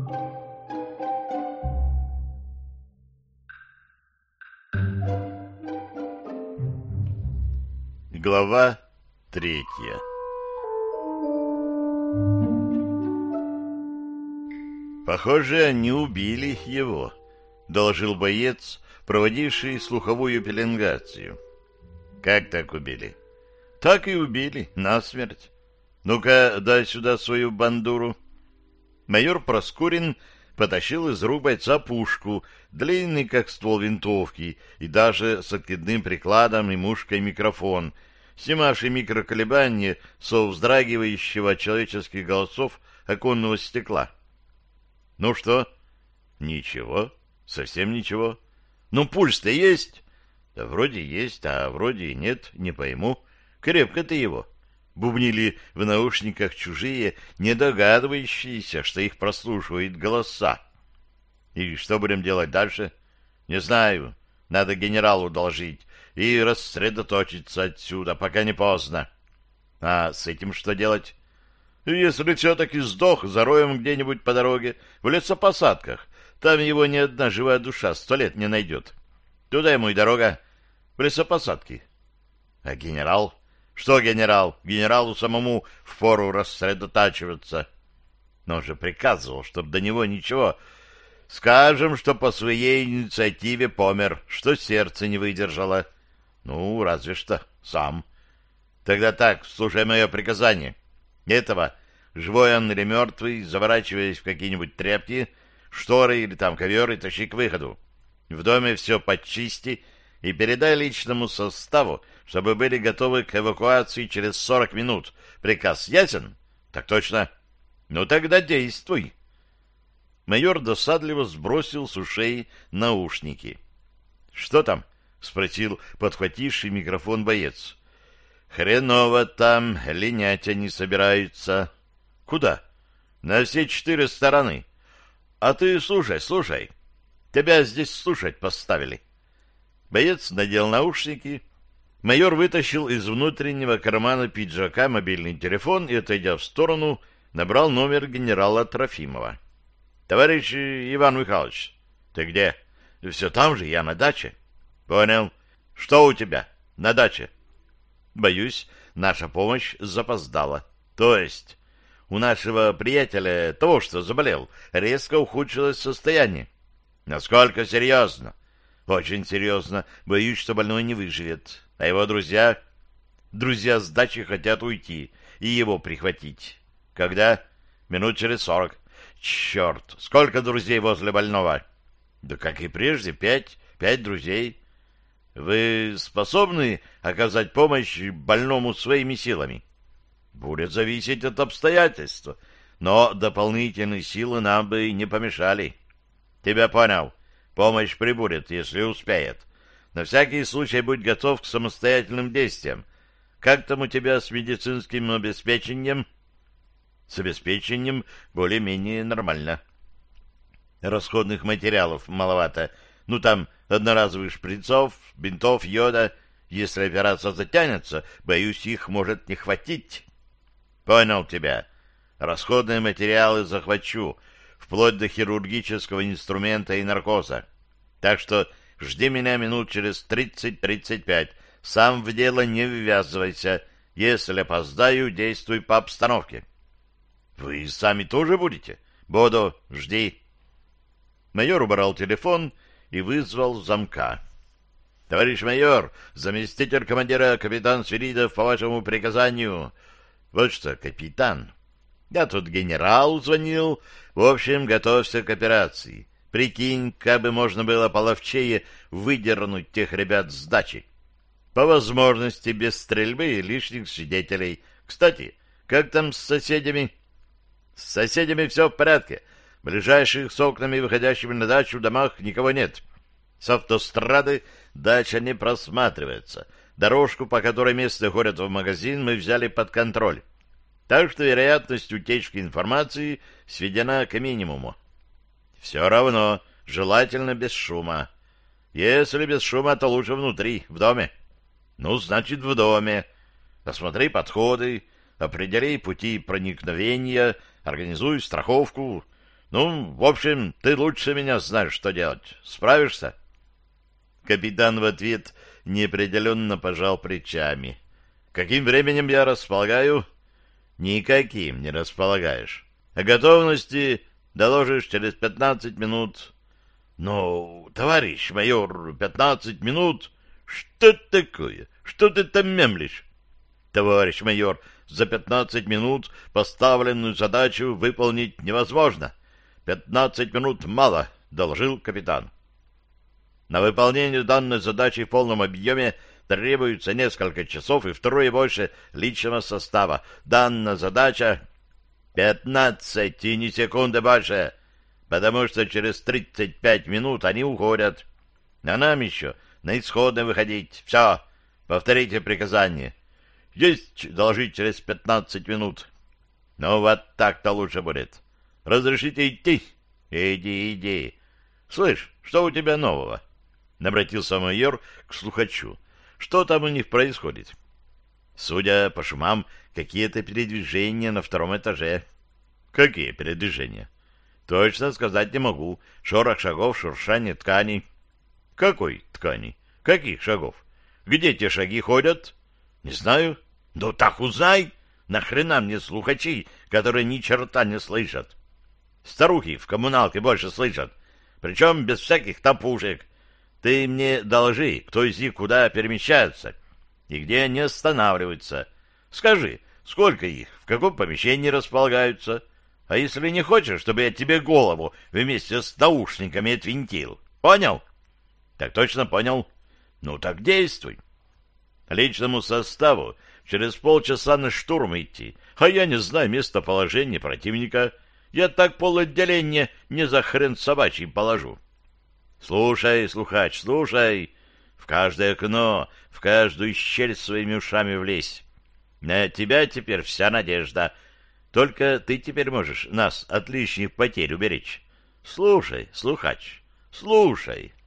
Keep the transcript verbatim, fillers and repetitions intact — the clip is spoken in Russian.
Глава третья. «Похоже, они убили его», — доложил боец, проводивший слуховую пеленгацию. «Как так убили?» «Так и убили, насмерть. Ну-ка, дай сюда свою бандуру». Майор Проскурин потащил из рук бойца пушку, длинный, как ствол винтовки, и даже с откидным прикладом и мушкой микрофон, снимавший микроколебания со вздрагивающего от человеческих голосов оконного стекла. «Ну что?» «Ничего, совсем ничего. Ну, пульс-то есть?» «Да вроде есть, а вроде и нет, не пойму. Крепко ты его». Бубнили в наушниках чужие, не догадывающиеся, что их прослушивают голоса. «И что будем делать дальше?» «Не знаю. Надо генералу доложить и рассредоточиться отсюда, пока не поздно». «А с этим что делать?» «Если все-таки сдох, зароем где-нибудь по дороге, в лесопосадках. Там его ни одна живая душа сто лет не найдет. Туда ему и дорога. В лесопосадки». «А генерал?» «Что генерал? Генералу самому впору рассредотачиваться». Но он же приказывал, чтобы до него ничего. «Скажем, что по своей инициативе помер, что сердце не выдержало». «Ну, разве что сам». «Тогда так, слушай мое приказание. Этого, живой он или мертвый, заворачиваясь в какие-нибудь тряпки, шторы или там ковер, и тащи к выходу. В доме все почисти и передай личному составу, чтобы были готовы к эвакуации через сорок минут. Приказ ясен?» «Так точно». «Ну тогда действуй». Майор досадливо сбросил с ушей наушники. «Что там?» — спросил подхвативший микрофон боец. «Хреново там, линять они собираются». «Куда?» «На все четыре стороны». «А ты слушай, слушай. Тебя здесь слушать поставили». Боец надел наушники. Майор вытащил из внутреннего кармана пиджака мобильный телефон и, отойдя в сторону, набрал номер генерала Трофимова. «Товарищ Иван Михайлович, ты где?» «Все там же, я на даче». «Понял. Что у тебя на даче?» «Боюсь, наша помощь запоздала. То есть у нашего приятеля, того, что заболел, резко ухудшилось состояние». «Насколько серьезно?» «Очень серьезно. Боюсь, что больной не выживет. А его друзья?» «Друзья с дачи хотят уйти и его прихватить». «Когда?» «Минут через сорок». «Черт! Сколько друзей возле больного?» «Да как и прежде, пять. Пять друзей». «Вы способны оказать помощь больному своими силами?» «Будет зависеть от обстоятельств, но дополнительные силы нам бы не помешали». «Тебя понял. Помощь прибудет, если успеет. На всякий случай будь готов к самостоятельным действиям. Как там у тебя с медицинским обеспечением?» «С обеспечением более-менее нормально». «Расходных материалов маловато. Ну, там одноразовых шприцов, бинтов, йода. Если операция затянется, боюсь, их может не хватить». «Понял тебя. Расходные материалы захвачу, вплоть до хирургического инструмента и наркоза. Так что жди меня минут через тридцать-тридцать пять. Сам в дело не ввязывайся. Если опоздаю, действуй по обстановке». «Вы сами тоже будете?» «Буду. Жди». Майор убрал телефон и вызвал замка. «Товарищ майор, заместитель командира капитан Свиридов по вашему приказанию». «Вот что, капитан, я тут генералу звонил. В общем, готовься к операции. Прикинь, как бы можно было половчее выдернуть тех ребят с дачи. По возможности без стрельбы и лишних свидетелей. Кстати, как там с соседями?» «С соседями все в порядке. Ближайших с окнами, выходящими на дачу, в домах никого нет. С автострады дача не просматривается. Дорожку, по которой местные ходят в магазин, мы взяли под контроль. Так что вероятность утечки информации сведена к минимуму. Все равно, желательно без шума. Если без шума, то лучше внутри, в доме. Ну, значит, в доме. Осмотри подходы, определи пути проникновения, организуй страховку. Ну, в общем, ты лучше меня знаешь, что делать. Справишься? Капитан в ответ неопределенно пожал плечами. Каким временем я располагаю? Никаким не располагаешь. О готовности доложишь через пятнадцать минут. Ну, товарищ майор, пятнадцать минут? Что такое? Что ты там мемлишь? Товарищ майор, за пятнадцать минут поставленную задачу выполнить невозможно. Пятнадцать минут мало, доложил капитан. На выполнение данной задачи в полном объеме требуется несколько часов и втрое больше личного состава. Данная задача пятнадцать и ни секунды больше, потому что через тридцать пять минут они уходят. А нам еще на исходное выходить. Все, повторите приказание. Есть доложить через пятнадцать минут. Ну, вот так-то лучше будет. Разрешите идти? Иди, иди. Слышь, что у тебя нового? Обратился майор к слухачу. Что там у них происходит? Судя по шумам, какие-то передвижения на втором этаже. Какие передвижения? Точно сказать не могу. Шорох шагов, шуршание тканей. Какой ткани? Каких шагов? Где те шаги ходят? Не знаю. Ну так узнай. Нахрена мне слухачи, которые ни черта не слышат? Старухи в коммуналке больше слышат. Причем без всяких топушек. Ты мне доложи, кто из них куда перемещается и где они останавливаются. Скажи, сколько их, в каком помещении располагаются. А если не хочешь, чтобы я тебе голову вместе с наушниками отвинтил? Понял? Так точно понял. Ну так действуй. Личному составу через полчаса на штурм идти, а я не знаю местоположения противника. Я так полотделения не за хрен собачий положу. Слушай, слухач, слушай. В каждое окно, в каждую щель своими ушами влезь. На тебя теперь вся надежда. Только ты теперь можешь нас от лишних потерь уберечь. Слушай, слухач, слушай.